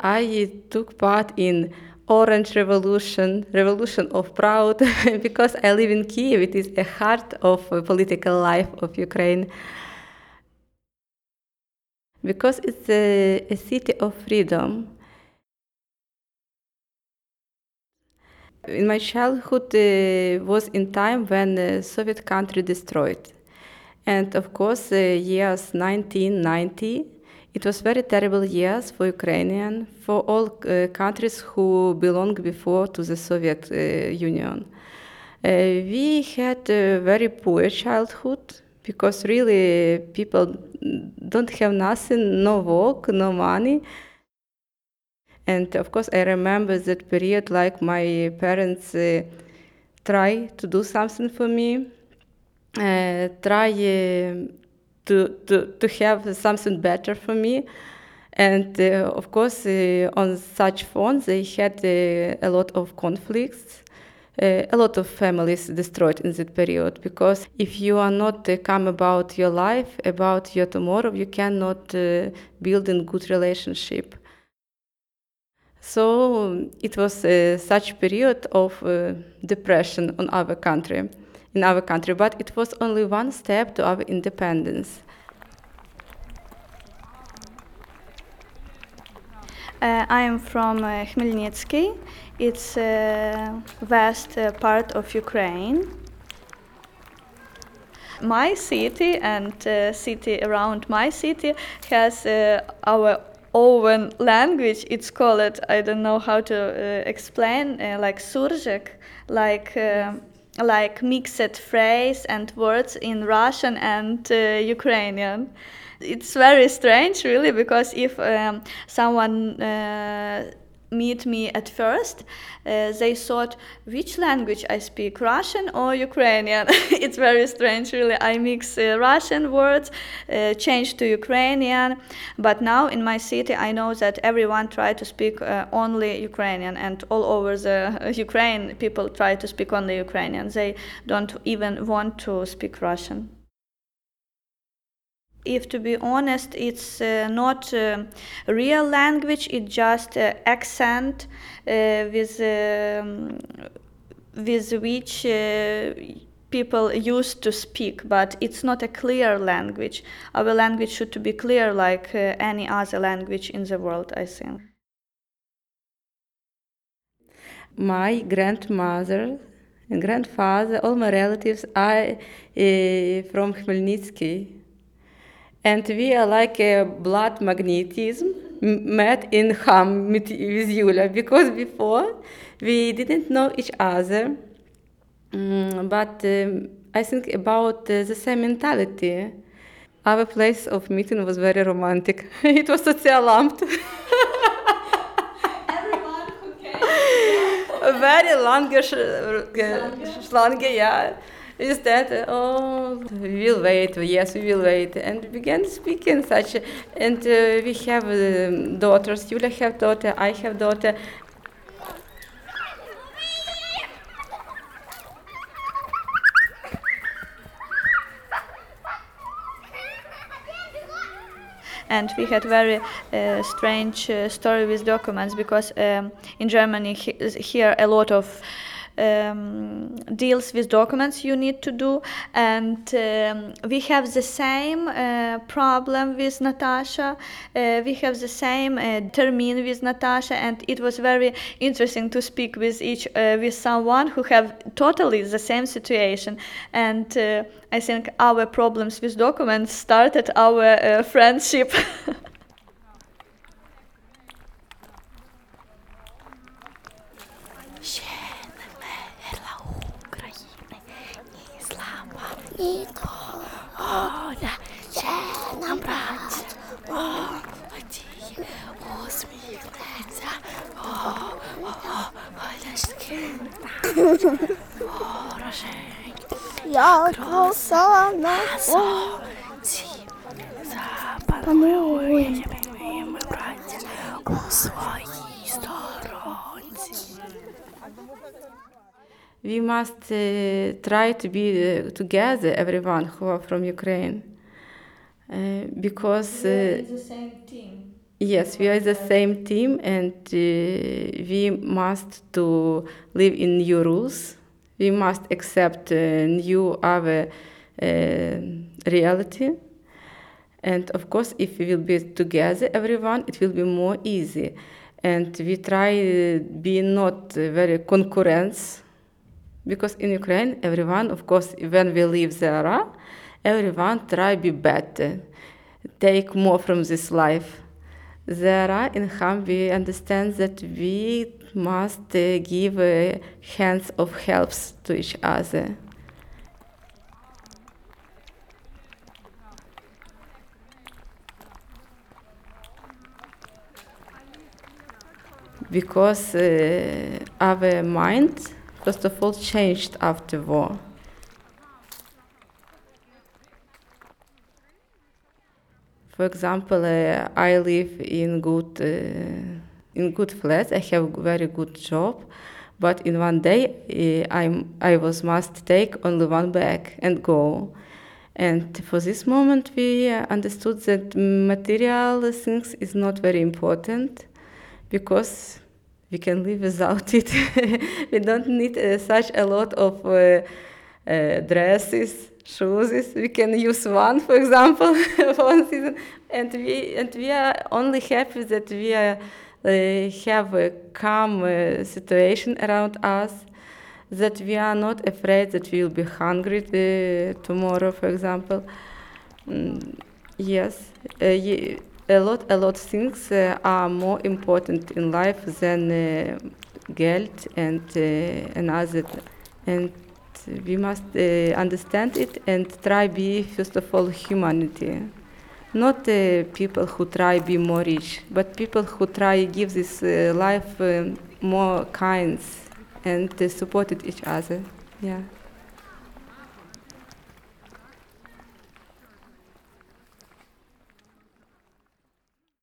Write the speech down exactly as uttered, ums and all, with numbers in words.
I took part in Orange Revolution, Revolution of Proud, because I live in Kiev. It is a heart of uh, political life of Ukraine. Because it's a, a city of freedom. In my childhood uh, was in time when the Soviet country destroyed. And of course, uh, years nineteen ninety, it was very terrible years for Ukrainian, for all uh, countries who belonged before to the Soviet uh, Union. Uh, we had a very poor childhood because really people don't have nothing, no work, no money. And of course, I remember that period like my parents uh, try to do something for me, uh, try uh, to, to, to have something better for me. And uh, of course, uh, on such phones, they had uh, a lot of conflicts. Uh, a lot of families destroyed in that period because if you are not uh, calm about your life, about your tomorrow, you cannot uh, build a good relationship. So um, it was uh, such period of uh, depression on our country, in our country, but it was only one step to our independence. Uh, I am from uh, Khmelnytsky. It's a vast uh, part of Ukraine. My city and uh, city around my city has uh, our own language. It's called, I don't know how to uh, explain, uh, like Surzhyk, like uh, like mixed phrase and words in Russian and uh, Ukrainian. It's very strange, really, because if um, someone uh, meet me at first, uh, they thought, which language I speak, Russian or Ukrainian? It's very strange, really. I mix uh, Russian words, uh, change to Ukrainian, but now in my city I know that everyone try to speak uh, only Ukrainian, and all over the uh, Ukraine people try to speak only Ukrainian. They don't even want to speak Russian. If to be honest, it's uh, not uh, real language, it's just uh, accent uh, with, um, with which uh, people used to speak, but it's not a clear language. Our language should be clear like uh, any other language in the world, I think. My grandmother and grandfather, all my relatives are uh, from Khmelnytsky. And we are like a blood magnetism met in Ham with Yulia, because before we didn't know each other, mm, but um, I think about uh, the same mentality. Our place of meeting was very romantic. It was Socialamt. Everyone who came. Very long Schlange, yeah. Is that, oh, we will wait, yes, we will wait. And we began speaking such, and uh, we have um, daughters, Yulia have daughter, I have daughter. And we had very uh, strange uh, story with documents because um, in Germany he, here a lot of um, deals with documents you need to do, and um, we have the same uh, problem with Natasha. Uh, we have the same uh, termin with Natasha, and it was very interesting to speak with each uh, with someone who have totally the same situation. And uh, I think our problems with documents started our uh, friendship. Я краса на панує ми, браття, у своїй сторонці. We must uh, try to be uh, together, everyone who are from Ukraine, uh, because uh, the same team. Yes, we are the same team, and uh, we must to live in new rules. We must accept uh, new our uh, reality. And of course, if we will be together, everyone, it will be more easy. And we try uh, be not uh, very concurrents, because in Ukraine, everyone, of course, when we live there, everyone try be better, take more from this life. There in Ham, we understand that we must uh, give uh, hands of helps to each other. Because uh, our mind, first of all, changed after war. For example, uh, I live in good uh, in good flat. I have very good job, but in one day uh, I I was must take only one bag and go. And for this moment, we uh, understood that material things is not very important, because we can live without it. We don't need uh, such a lot of uh, uh, dresses, shoes. We can use one, for example, for one season, and we and we are only happy that we are, uh, have a calm uh, situation around us, that we are not afraid that we will be hungry uh, tomorrow, for example. Mm, yes, uh, ye- a lot, a lot of things uh, are more important in life than uh, Geld and uh, another, and we must uh, understand it and try be first of all humanity. Not uh, people who try be more rich, but people who try give this uh, life um more kinds and uh, supported each other. Yeah.